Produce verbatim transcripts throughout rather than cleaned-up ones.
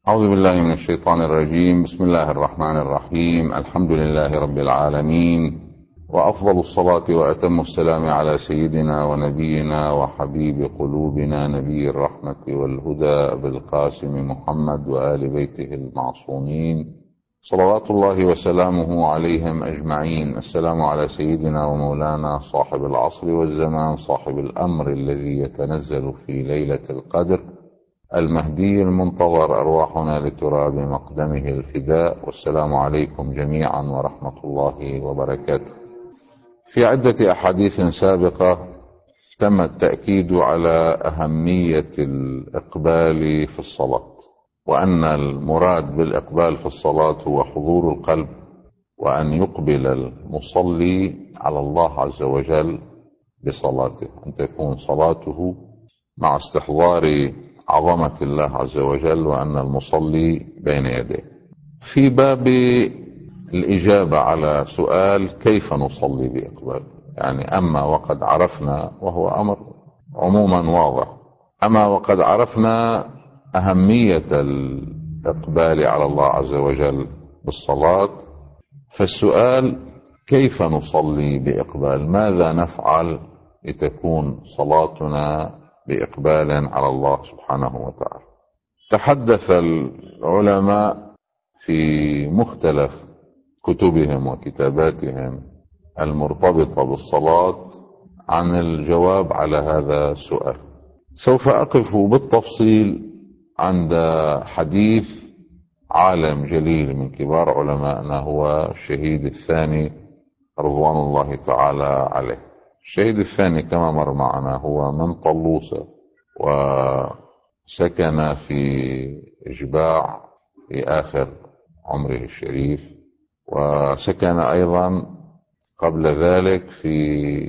أعوذ بالله من الشيطان الرجيم. بسم الله الرحمن الرحيم. الحمد لله رب العالمين، وأفضل الصلاة وأتم السلام على سيدنا ونبينا وحبيب قلوبنا نبي الرحمة والهدى أبي القاسم محمد وآل بيته المعصومين صلوات الله وسلامه عليهم أجمعين. السلام على سيدنا ومولانا صاحب العصر والزمان، صاحب الأمر الذي يتنزل في ليلة القدر، المهدي المنتظر، أرواحنا لتراب مقدمه الفداء. والسلام عليكم جميعا ورحمة الله وبركاته. في عدة أحاديث سابقة تم التأكيد على أهمية الإقبال في الصلاة، وأن المراد بالإقبال في الصلاة هو حضور القلب، وأن يقبل المصلي على الله عز وجل بصلاته، أن تكون صلاته مع استحضار عظمة الله عز وجل، وأن المصلي بين يديه. في باب الإجابة على سؤال كيف نصلي بإقبال، يعني أما وقد عرفنا، وهو أمر عموما واضح، أما وقد عرفنا أهمية الإقبال على الله عز وجل بالصلاة، فالسؤال كيف نصلي بإقبال؟ ماذا نفعل لتكون صلاتنا بإقبال على الله سبحانه وتعالى؟ تحدث العلماء في مختلف كتبهم وكتاباتهم المرتبطة بالصلاة عن الجواب على هذا السؤال. سوف أقف بالتفصيل عند حديث عالم جليل من كبار علمائنا، هو الشهيد الثاني رضوان الله تعالى عليه. الشهيد الثاني كما مر معنا هو من طلوسة، وسكن في إجباع في آخر عمره الشريف، وسكن أيضا قبل ذلك في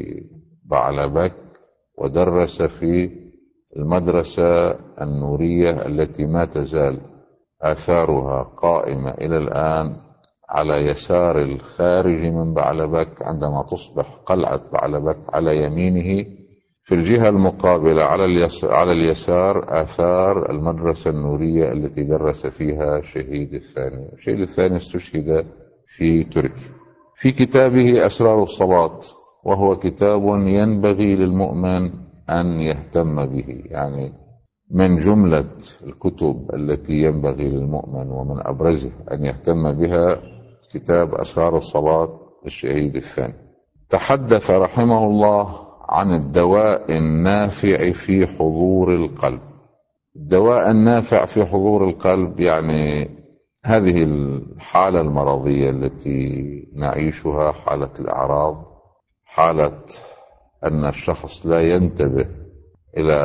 بعلبك، ودرس في المدرسة النورية التي ما تزال آثارها قائمة إلى الآن على يسار الخارج من بعلبك. عندما تصبح قلعة بعلبك على يمينه، في الجهة المقابلة على اليسار, على اليسار آثار المدرسة النورية التي درس فيها الشهيد الثاني. الشهيد الثاني استشهد في تركيا. في كتابه أسرار الصلاة، وهو كتاب ينبغي للمؤمن أن يهتم به، يعني من جملة الكتب التي ينبغي للمؤمن ومن أبرزها أن يهتم بها كتاب أسرار الصلاة للشهيد الثاني. تحدث رحمه الله عن الدواء النافع في حضور القلب. الدواء النافع في حضور القلب يعني هذه الحالة المرضية التي نعيشها، حالة الأعراض، حالة أن الشخص لا ينتبه إلى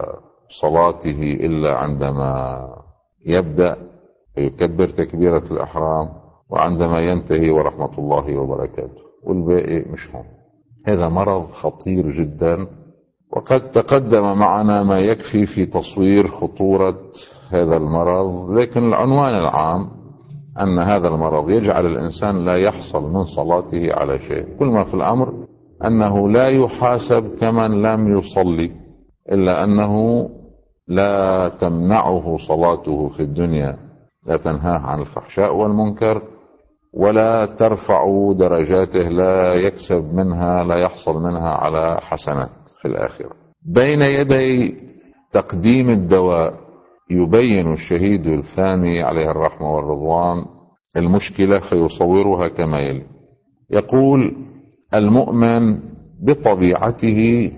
صلاته إلا عندما يبدأ ويكبر تكبيرة الإحرام، وعندما ينتهي ورحمة الله وبركاته، والباقي مش هم. هذا مرض خطير جدا، وقد تقدم معنا ما يكفي في تصوير خطورة هذا المرض، لكن العنوان العام أن هذا المرض يجعل الإنسان لا يحصل من صلاته على شيء. كل ما في الأمر أنه لا يحاسب كمن لم يصلي، إلا أنه لا تمنعه صلاته في الدنيا، لا تنهاه عن الفحشاء والمنكر، ولا ترفع درجاته، لا يكسب منها، لا يحصل منها على حسنات في الآخرة. بين يدي تقديم الدواء يبين الشهيد الثاني عليه الرحمة والرضوان المشكلة فيصورها كما يلي. يقول: المؤمن بطبيعته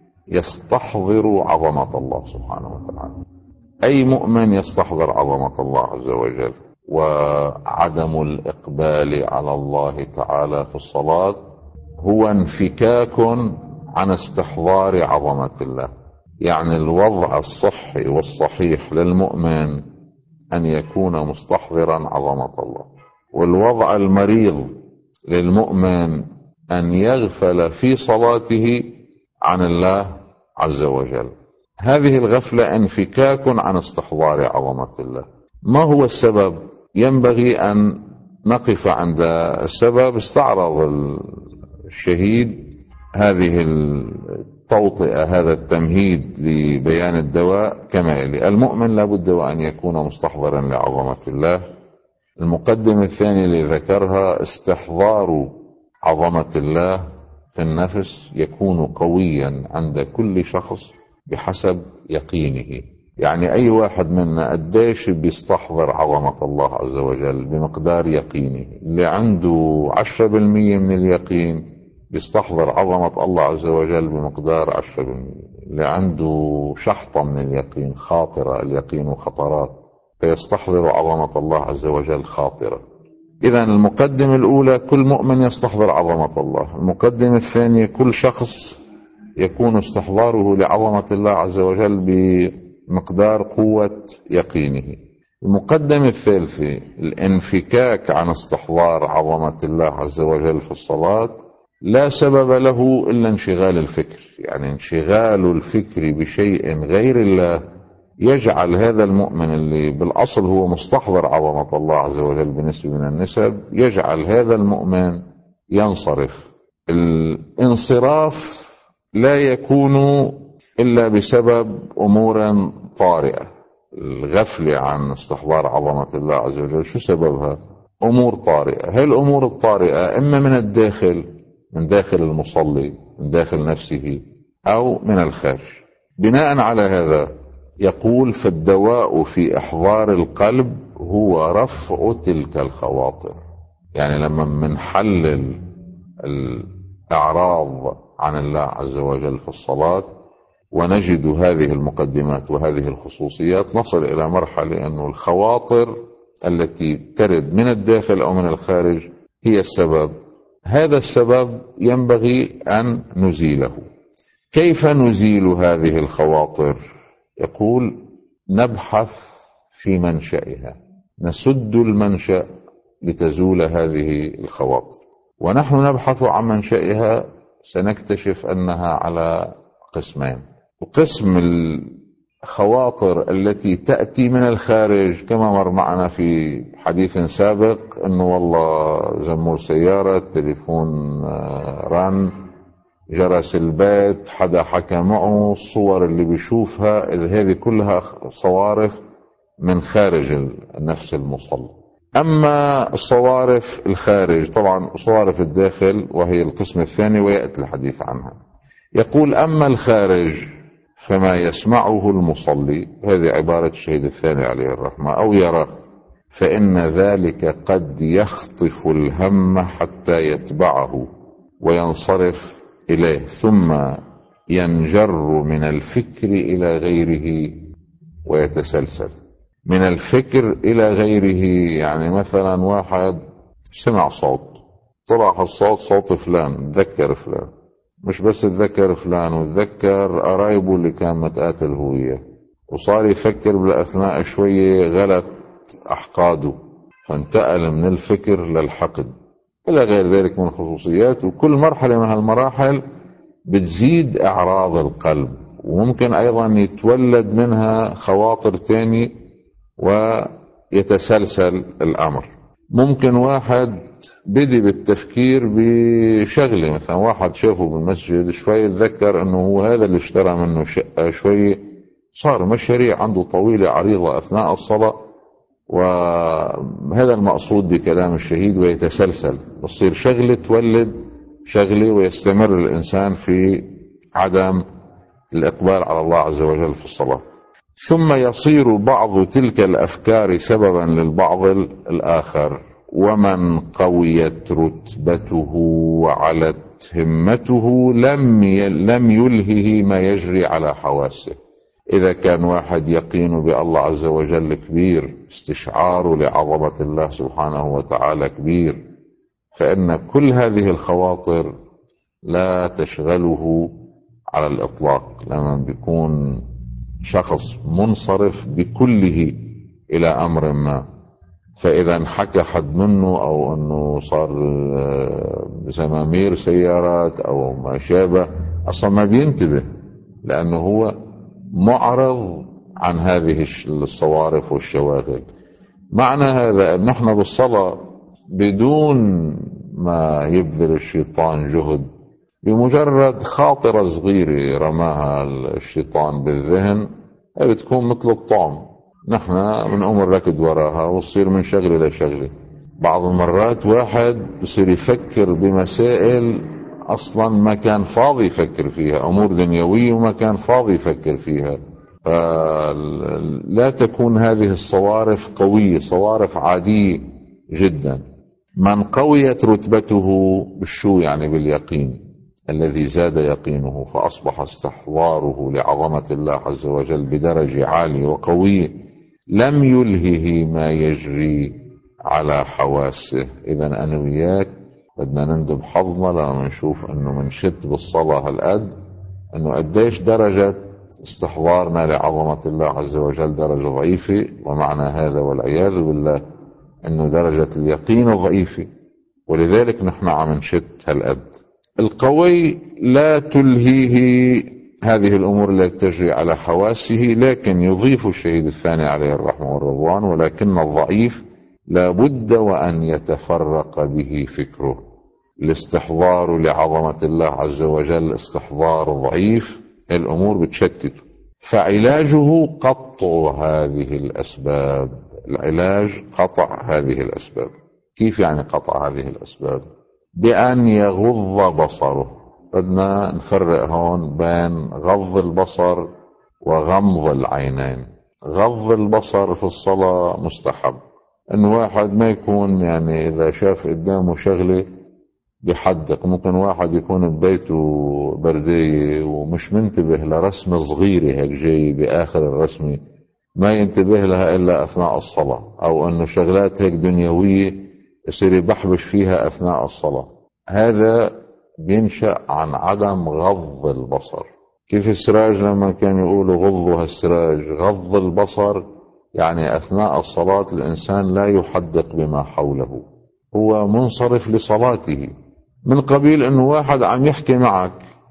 يستحضر عظمة الله سبحانه وتعالى. أي مؤمن يستحضر عظمة الله عز وجل، وعدم الإقبال على الله تعالى في الصلاة هو انفكاك عن استحضار عظمة الله. يعني الوضع الصحي والصحيح للمؤمن أن يكون مستحضرا عظمة الله، والوضع المريض للمؤمن أن يغفل في صلاته عن الله عز وجل. هذه الغفلة انفكاك عن استحضار عظمة الله. ما هو السبب؟ ينبغي أن نقف عند السبب. استعرض الشهيد هذه توطئة هذا التمهيد لبيان الدواء كما يلي. المؤمن لابد وأن يكون مستحضرا لعظمة الله. المقدمة الثانية اللي ذكرها استحضار عظمة الله في النفس يكون قويا عند كل شخص بحسب يقينه. يعني أي واحد منا قديش بيستحضر عظمة الله عز وجل بمقدار يقينه. اللي عنده عشرة بالمية من اليقين بيستحضر عظمة الله عز وجل بمقدار عشرة بالمية. اللي عنده شحطة من اليقين، خاطرة، اليقين خطرات، فيستحضر عظمة الله عز وجل خاطرة. إذن المقدمة الأولى كل مؤمن يستحضر عظمة الله. المقدمة الثانية كل شخص يكون استحضاره لعظمة الله عز وجل بمقدار قوة يقينه. المقدمة الثالثة الانفكاك عن استحضار عظمة الله عز وجل في الصلاة لا سبب له إلا انشغال الفكر. يعني انشغال الفكر بشيء غير الله يجعل هذا المؤمن اللي بالأصل هو مستحضر عظمة الله عز وجل بنسبة من النسب، يجعل هذا المؤمن ينصرف. الانصراف لا يكون إلا بسبب أمور طارئة. الغفلة عن استحضار عظمة الله عز وجل شو سببها؟ أمور طارئة. هاي الأمور الطارئة إما من الداخل، من داخل المصلي، من داخل نفسه، أو من الخارج. بناء على هذا يقول فالدواء في إحضار القلب هو رفع تلك الخواطر. يعني لما منحلل الأعراض عن الله عز وجل في الصلاة ونجد هذه المقدمات وهذه الخصوصيات نصل إلى مرحلة أن الخواطر التي ترد من الداخل أو من الخارج هي السبب. هذا السبب ينبغي أن نزيله. كيف نزيل هذه الخواطر؟ يقول نبحث في منشأها، نسد المنشأ لتزول هذه الخواطر. ونحن نبحث عن منشأها سنكتشف أنها على قسمين. قسم الخواطر التي تأتي من الخارج كما مر معنا في حديث سابق، أنه والله زمور سيارة، تليفون رن، جرس البيت، حدا حكى معه، الصور اللي بيشوفها، هذه كلها صوارف من خارج النفس المصلى. أما الصوارف الخارج طبعا صوارف الداخل وهي القسم الثاني ويأتي الحديث عنها. يقول أما الخارج فما يسمعه المصلي، هذه عبارة الشهيد الثاني عليه الرحمة، أو يرى، فإن ذلك قد يخطف الهم حتى يتبعه وينصرف إليه، ثم ينجر من الفكر إلى غيره ويتسلسل. من الفكر إلى غيره يعني مثلا واحد سمع صوت، طلع الصوت صوت فلان، تذكر فلان، مش بس تذكر فلان وتذكر قرايبه اللي كان متقاتل هو وياه، وصار يفكر بالأثناء شوية غلط أحقاده، فانتقل من الفكر للحقد إلى غير ذلك من خصوصيات. وكل مرحلة من هالمراحل بتزيد أعراض القلب، وممكن أيضا يتولد منها خواطر تاني ويتسلسل الأمر. ممكن واحد بدي بالتفكير بشغلة، مثلا واحد شافه بالمسجد شوي يتذكر أنه هو هذا اللي اشترى منه شقة، شوي صار مشاريع عنده طويلة عريضة أثناء الصلاة، وهذا المقصود بكلام الشهيد، ويتسلسل، بصير شغلة تولد شغلة، ويستمر الإنسان في عدم الإقبال على الله عز وجل في الصلاة. ثم يصير بعض تلك الأفكار سببا للبعض الآخر. ومن قويت رتبته وعلت همته لم لم يلهه ما يجري على حواسه. إذا كان واحد يقين بالله عز وجل كبير، استشعاره لعظمة الله سبحانه وتعالى كبير، فإن كل هذه الخواطر لا تشغله على الإطلاق، لما بيكون شخص منصرف بكله إلى أمر ما. فإذا انحكى حد منه أو أنه صار زمامير سيارات أو ما شابه، أصلا ما بينتبه، لأنه هو معرض عن هذه الصوارف والشواغل. معنى هذا أن نحن بالصلاة بدون ما يبذل الشيطان جهد بمجرد خاطرة صغيرة رماها الشيطان بالذهن بتكون مثل الطعم، نحن بنقوم نركض وراها وتصير من شغلة لشغلة. بعض المرات واحد بصير يفكر بمسائل أصلا ما كان فاضي يفكر فيها، أمور دنيوية وما كان فاضي يفكر فيها. لا تكون هذه الصوارف قوية، صوارف عادية جدا. من قويت رتبته بالشو يعني باليقين الذي زاد يقينه فأصبح استحضاره لعظمة الله عز وجل بدرجة عالية وقوية، لم يلهه ما يجري على حواسه. إذن أنا وياك بدنا نندب حظنا لما نشوف أنه منشد بالصلاة هالقد، أنه قديش درجة استحضارنا لعظمة الله عز وجل درجة ضعيفة، ومعنى هذا والعياذ بالله أنه درجة اليقين ضعيفة، ولذلك نحن عم نشد هالقد. القوي لا تلهيه هذه الأمور التي تجري على حواسه، لكن يضيف الشهيد الثاني عليه الرحمة والرضوان، ولكن الضعيف لا بد وأن يتفرق به فكره. الاستحضار لعظمة الله عز وجل استحضار ضعيف، الأمور بتشتت، فعلاجه قطع هذه الأسباب. العلاج قطع هذه الأسباب. كيف يعني قطع هذه الأسباب؟ بأن يغض بصره. بدنا نفرق هون بين غض البصر وغمض العينين. غض البصر في الصلاة مستحب، إنه واحد ما يكون يعني إذا شاف قدامه شغلة بيحدق. ممكن واحد يكون ببيته بردية ومش منتبه لرسمة صغيرة هيك جاي بآخر الرسمة، ما ينتبه لها إلا أثناء الصلاة، أو أنه شغلات هيك دنيوية يصير يبحبش فيها أثناء الصلاة. هذا بينشأ عن عدم غض البصر. كيف السراج لما كان يقولوا غضوا هالسراج، غض البصر يعني أثناء الصلاة الإنسان لا يحدق بما حوله، هو منصرف لصلاته. من قبيل أنه واحد عم يحكي معك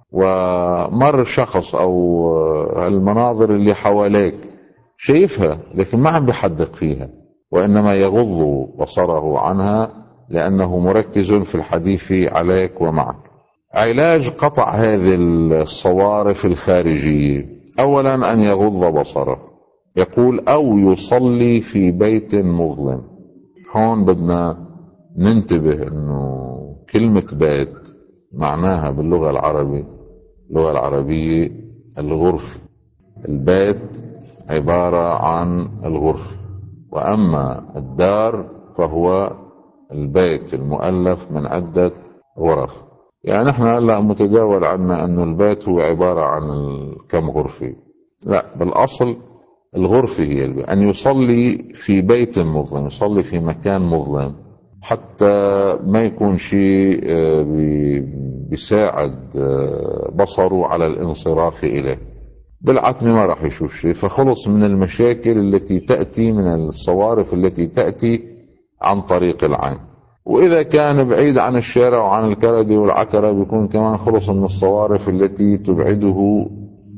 ومر شخص أو المناظر اللي حواليك شايفها لكن ما عم بيحدق فيها، وإنما يغض بصره عنها لأنه مركز في الحديث عليك ومعك. علاج قطع هذه الصوارف الخارجية أولا أن يغض بصره. يقول أو يصلي في بيت مظلم. هون بدنا ننتبه أنه كلمة بيت معناها باللغة العربية اللغة العربية الغرف. البيت عبارة عن الغرف، وأما الدار فهو البيت المؤلف من عدة غرف. يعني نحن هلا متداول عنا أنه البيت هو عبارة عن كم غرفة، لا، بالأصل الغرفة هي البيت. أن يصلي في بيت مظلم، يصلي في مكان مظلم حتى ما يكون شيء بيساعد بصره على الانصراف إليه، بالعتمة ما راح يشوف شيء، فخلص من المشاكل التي تأتي من الصوارف التي تأتي عن طريق العين. وإذا كان بعيد عن الشارع وعن الكردة والعكرة بيكون كمان خلص من الصوارف التي تبعده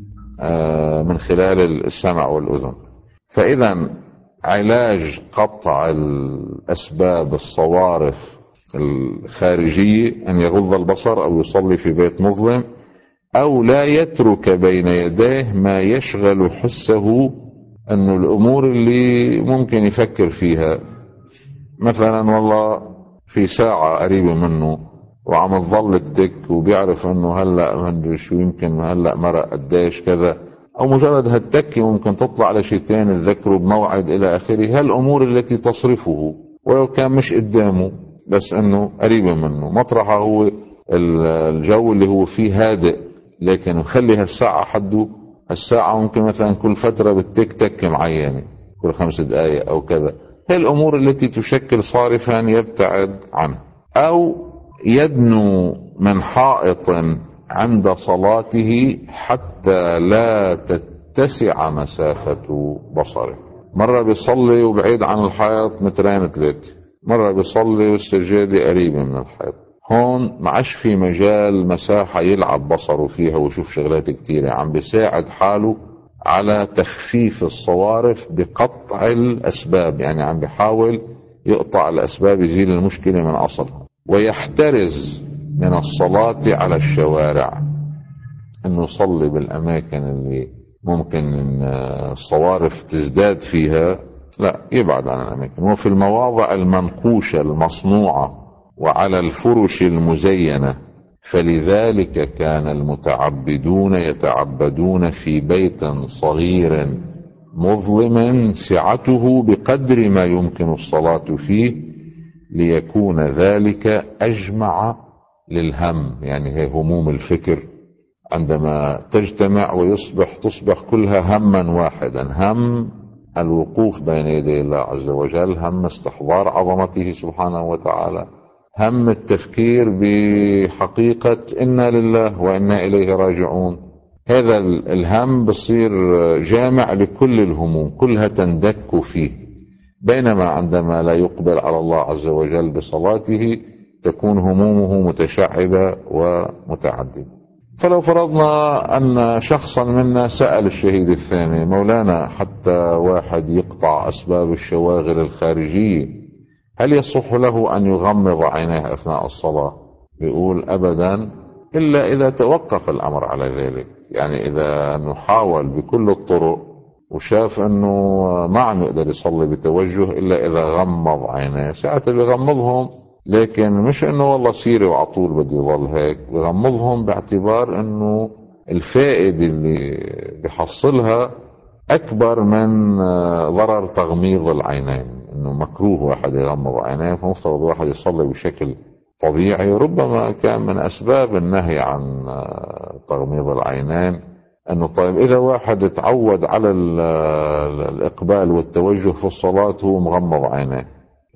من خلال السمع والأذن. فإذا علاج قطع الأسباب الصوارف الخارجية أن يغض البصر أو يصلي في بيت مظلم، أو لا يترك بين يديه ما يشغل حسه، أنه الأمور اللي ممكن يفكر فيها، مثلا والله في ساعة قريبة منه وعم تظل التك وبيعرف أنه هلأ شو يمكن هلأ مرق قديش كذا، أو مجرد هالتكة ممكن تطلع على شيء تاني تذكره بموعد إلى آخره. هالأمور التي تصرفه ولو كان مش قدامه بس أنه قريبة منه، مطرحه هو الجو اللي هو فيه هادئ، لكن خلي هالساعة حده. الساعة ممكن مثلا كل فترة بتك تك معينة كل خمس دقائق أو كذا. هي الأمور التي تشكل صارفا يبتعد عنها. أو يدنو من حائط عند صلاته حتى لا تتسع مسافة بصره. مرة بيصلي وبعيد عن الحائط مترين ثلاثة، مرة بيصلي والسجادة قريبة من الحائط. هون ما عادش في مجال مساحة يلعب بصره فيها ويشوف شغلات كتيرة، عم بيساعد حاله على تخفيف الصوارف بقطع الأسباب، يعني عم بيحاول يقطع الأسباب يزيل المشكلة من أصلها. ويحترز من الصلاة على الشوارع، انه يصلي بالاماكن اللي ممكن ان الصوارف تزداد فيها، لا، يبعد عن الاماكن. وفي المواضع المنقوشة المصنوعة وعلى الفرش المزينة، فلذلك كان المتعبدون يتعبدون في بيت صغير مظلم سعته بقدر ما يمكن الصلاة فيه، ليكون ذلك أجمع للهم. يعني هي هموم الفكر عندما تجتمع ويصبح تصبح كلها هما واحدا، هم الوقوف بين يدي الله عز وجل، هم استحضار عظمته سبحانه وتعالى، هم التفكير بحقيقة إنا لله وإنا إليه راجعون. هذا الهم بصير جامع لكل الهموم، كلها تندك فيه. بينما عندما لا يقبل على الله عز وجل بصلاته تكون همومه متشعبة ومتعددة. فلو فرضنا أن شخصا منا سأل الشهيد الثاني: مولانا، حتى واحد يقطع أسباب الشواغل الخارجية، هل يصح له أن يغمض عينيه أثناء الصلاة؟ بيقول: أبدا، إلا إذا توقف الأمر على ذلك. يعني إذا نحاول بكل الطرق وشاف أنه ما عم يقدر يصلي بتوجه إلا إذا غمض عينيه، ساعتها بيغمضهم، لكن مش أنه والله سيري وعطول بدي يظل هيك، بيغمضهم باعتبار أنه الفائدة اللي بيحصلها أكبر من ضرر تغميض العينين. أنه مكروه واحد يغمض عينيه، فمفترض واحد يصلي بشكل طبيعي. ربما كان من أسباب النهي عن تغميض العينين أنه طيب إذا واحد تعود على الإقبال والتوجه في الصلاة هو مغمض عينيه،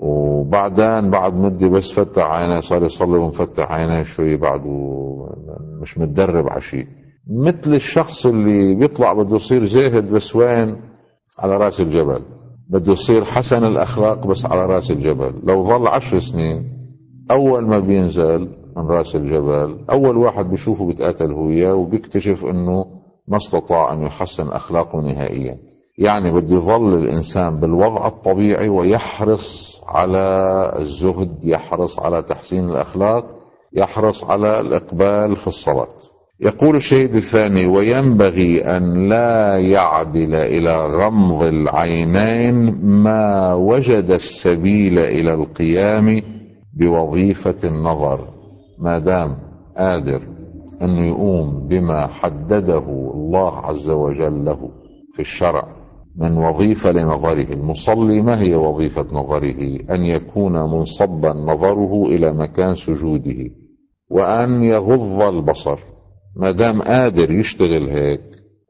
وبعدين بعد مدة بس فتح عينيه صار يصلي ومفتح عينيه شوي، بعده مش متدرب على شيء، مثل الشخص اللي بيطلع بده يصير زاهد بس وين؟ على رأس الجبل، بده يصير حسن الأخلاق بس على رأس الجبل. لو ظل عشر سنين أول ما بينزل من رأس الجبل أول واحد بيشوفه بيتقاتل هو وياه، وبيكتشف أنه ما استطاع أن يحسن أخلاقه نهائيا. يعني بده يظل الإنسان بالوضع الطبيعي ويحرص على الزهد، يحرص على تحسين الأخلاق، يحرص على الإقبال في الصلاة. يقول الشهيد الثاني: وينبغي أن لا يعدل إلى غمض العينين ما وجد السبيل إلى القيام بوظيفة النظر، ما دام قادر أنه يقوم بما حدده الله عز وجل له في الشرع من وظيفة لنظره. المصلي ما هي وظيفة نظره؟ أن يكون منصبا نظره إلى مكان سجوده، وأن يغض البصر. ما دام قادر يشتغل هيك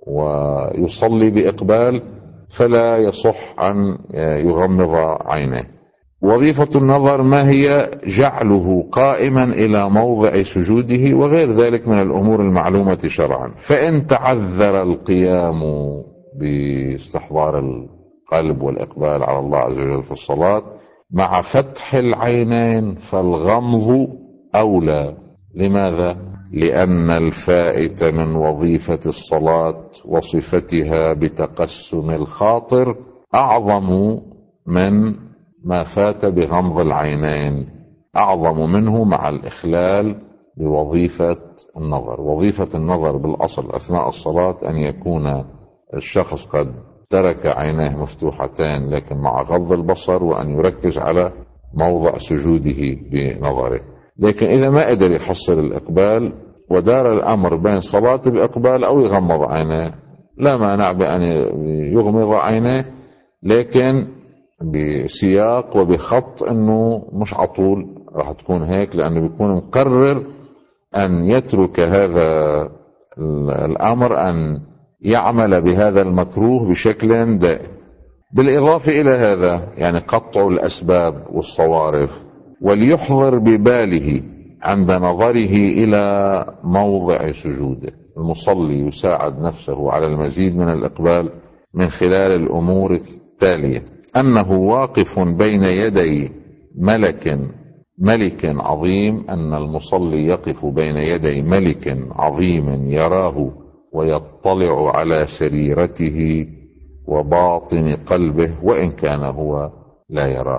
ويصلي بإقبال فلا يصح أن يغمض عينيه. وظيفة النظر ما هي؟ جعله قائما إلى موضع سجوده وغير ذلك من الأمور المعلومة شرعا. فإن تعذر القيام باستحضار القلب والإقبال على الله عز وجل في الصلاة مع فتح العينين فالغمض أولى. لماذا؟ لأن الفائت من وظيفة الصلاة وصفتها بتقسم الخاطر أعظم من ما فات بغمض العينين، أعظم منه مع الإخلال بوظيفة النظر. وظيفة النظر بالأصل أثناء الصلاة أن يكون الشخص قد ترك عينيه مفتوحتين لكن مع غض البصر، وأن يركز على موضع سجوده بنظره. لكن إذا ما قدر يحصل الإقبال ودار الأمر بين صلاة بإقبال أو يغمض عينيه، لا مانع بأن يغمض عينيه، لكن بسياق وبخط أنه مش عطول راح تكون هيك، لأنه بيكون مقرر أن يترك هذا الأمر، أن يعمل بهذا المكروه بشكل دائم. بالإضافة إلى هذا يعني قطع الأسباب والصوارف، وليحضر بباله عند نظره إلى موضع سجوده. المصلي يساعد نفسه على المزيد من الإقبال من خلال الأمور التالية: أنه واقف بين يدي ملك ملك عظيم، أن المصلي يقف بين يدي ملك عظيم يراه ويطلع على سريرته وباطن قلبه وإن كان هو لا يراه.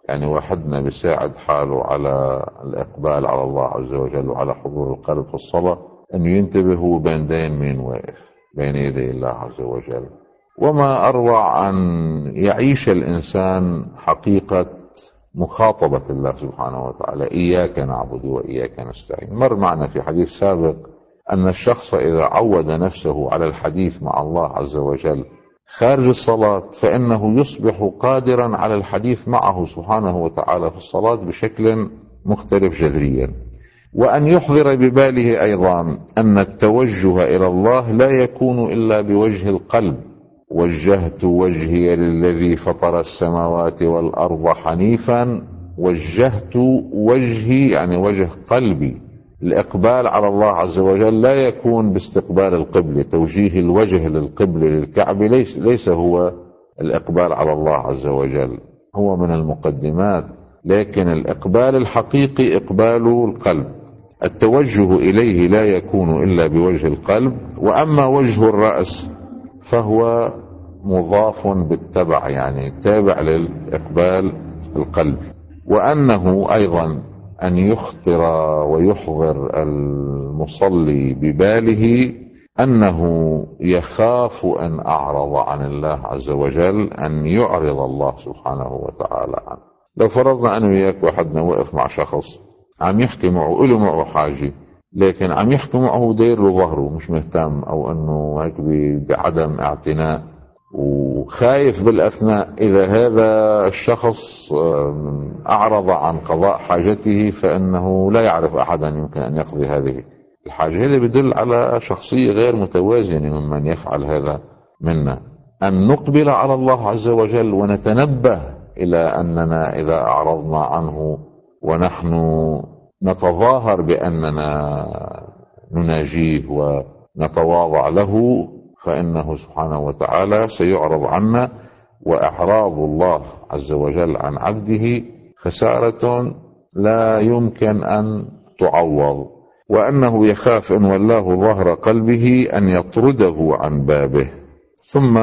يعني واحدنا بيساعد حاله على الإقبال على الله عز وجل وعلى حضور القلب في الصلاة أنه ينتبه هو بين دين مين واقف بين يدي الله عز وجل. وما أروع أن يعيش الإنسان حقيقة مخاطبة الله سبحانه وتعالى، إياك نعبد وإياك نستعين. مر معنا في حديث سابق أن الشخص إذا عود نفسه على الحديث مع الله عز وجل خارج الصلاة فإنه يصبح قادرا على الحديث معه سبحانه وتعالى في الصلاة بشكل مختلف جذريا. وأن يحضر بباله أيضا أن التوجه إلى الله لا يكون إلا بوجه القلب. وجهت وجهي للذي فطر السماوات والأرض حنيفا. وجهت وجهي يعني وجه قلبي. الإقبال على الله عز وجل لا يكون باستقبال القبلة، توجيه الوجه للقبلة للكعبة ليس, ليس هو الإقبال على الله عز وجل، هو من المقدمات، لكن الإقبال الحقيقي إقبال القلب. التوجه إليه لا يكون إلا بوجه القلب. وأما وجه الرأس فهو مضاف بالتبع، يعني تابع للإقبال القلب. وأنه أيضا أن يخطر ويحضر المصلي بباله أنه يخاف أن أعرض عن الله عز وجل، أن يعرض الله سبحانه وتعالى عنه. لو فرضنا أنه وياك واحدنا وقف مع شخص عم يحكي معه له معه حاجة، لكن عم يحكي معه داير له ظهره مش مهتم، أو أنه هيك بعدم اعتناء وخايف بالأثناء إذا هذا الشخص أعرض عن قضاء حاجته فإنه لا يعرف أحدا يمكن أن يقضي هذه الحاجة. هذا يدل على شخصية غير متوازنة ممن يفعل هذا منا. أن نقبل على الله عز وجل ونتنبه إلى أننا إذا أعرضنا عنه ونحن نتظاهر بأننا نناجيه ونتواضع له فإنه سبحانه وتعالى سيعرض عنا. وإعراض الله عز وجل عن عبده خسارة لا يمكن أن تعوض. وأنه يخاف إن ولاه ظهر قلبه أن يطرده عن بابه. ثم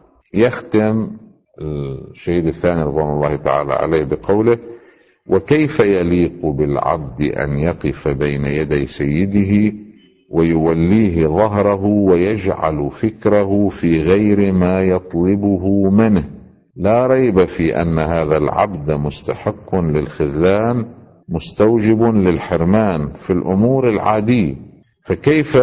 يختم الشهيد الثاني رضوان الله تعالى عليه بقوله: وكيف يليق بالعبد أن يقف بين يدي سيده ويوليه ظهره ويجعل فكره في غير ما يطلبه منه. لا ريب في أن هذا العبد مستحق للخذلان مستوجب للحرمان في الأمور العادية، فكيف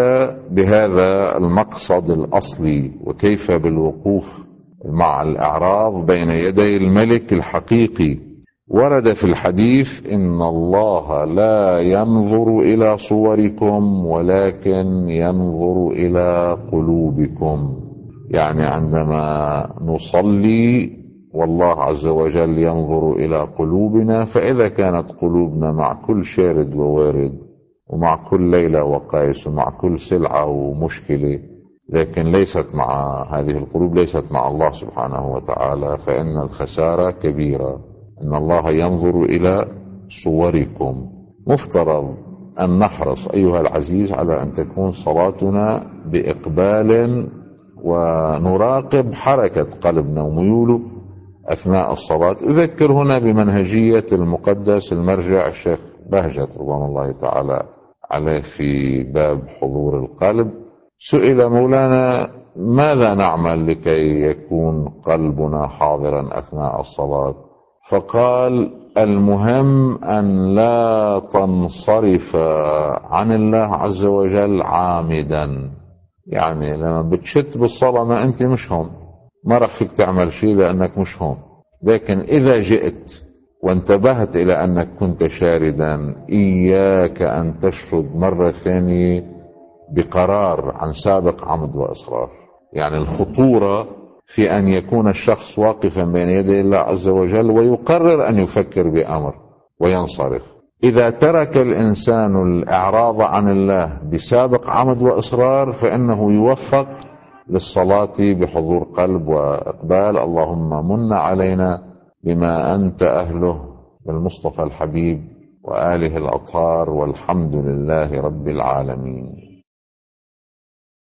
بهذا المقصد الأصلي؟ وكيف بالوقوف مع الإعراض بين يدي الملك الحقيقي؟ ورد في الحديث: إن الله لا ينظر إلى صوركم ولكن ينظر إلى قلوبكم. يعني عندما نصلي والله عز وجل ينظر إلى قلوبنا، فإذا كانت قلوبنا مع كل شارد ووارد ومع كل ليلة وقيس ومع كل سلعة ومشكلة، لكن ليست مع هذه القلوب ليست مع الله سبحانه وتعالى، فإن الخسارة كبيرة. إن الله ينظر إلى صوركم. مفترض أن نحرص أيها العزيز على أن تكون صلاتنا بإقبال ونراقب حركة قلبنا وميوله أثناء الصلاة. أذكر هنا بمنهجية المقدس المرجع الشيخ بهجت رضوان الله تعالى عليه في باب حضور القلب. سئل مولانا: ماذا نعمل لكي يكون قلبنا حاضرا أثناء الصلاة؟ فقال: المهم أن لا تنصرف عن الله عز وجل عامدا. يعني لما بتشت بالصلاة ما أنت مش هون، ما رح فيك تعمل شيء لأنك مش هون، لكن إذا جئت وانتبهت إلى أنك كنت شاردا، إياك أن تشرد مرة ثانية بقرار عن سابق عمد وإصرار. يعني الخطورة في أن يكون الشخص واقفا بين يدي الله عز وجل ويقرر أن يفكر بأمر وينصرف. إذا ترك الإنسان الإعراض عن الله بسابق عمد وإصرار فإنه يوفق للصلاة بحضور قلب وإقبال. اللهم من علينا بما أنت أهله بالمصطفى الحبيب وآله الأطهار، والحمد لله رب العالمين.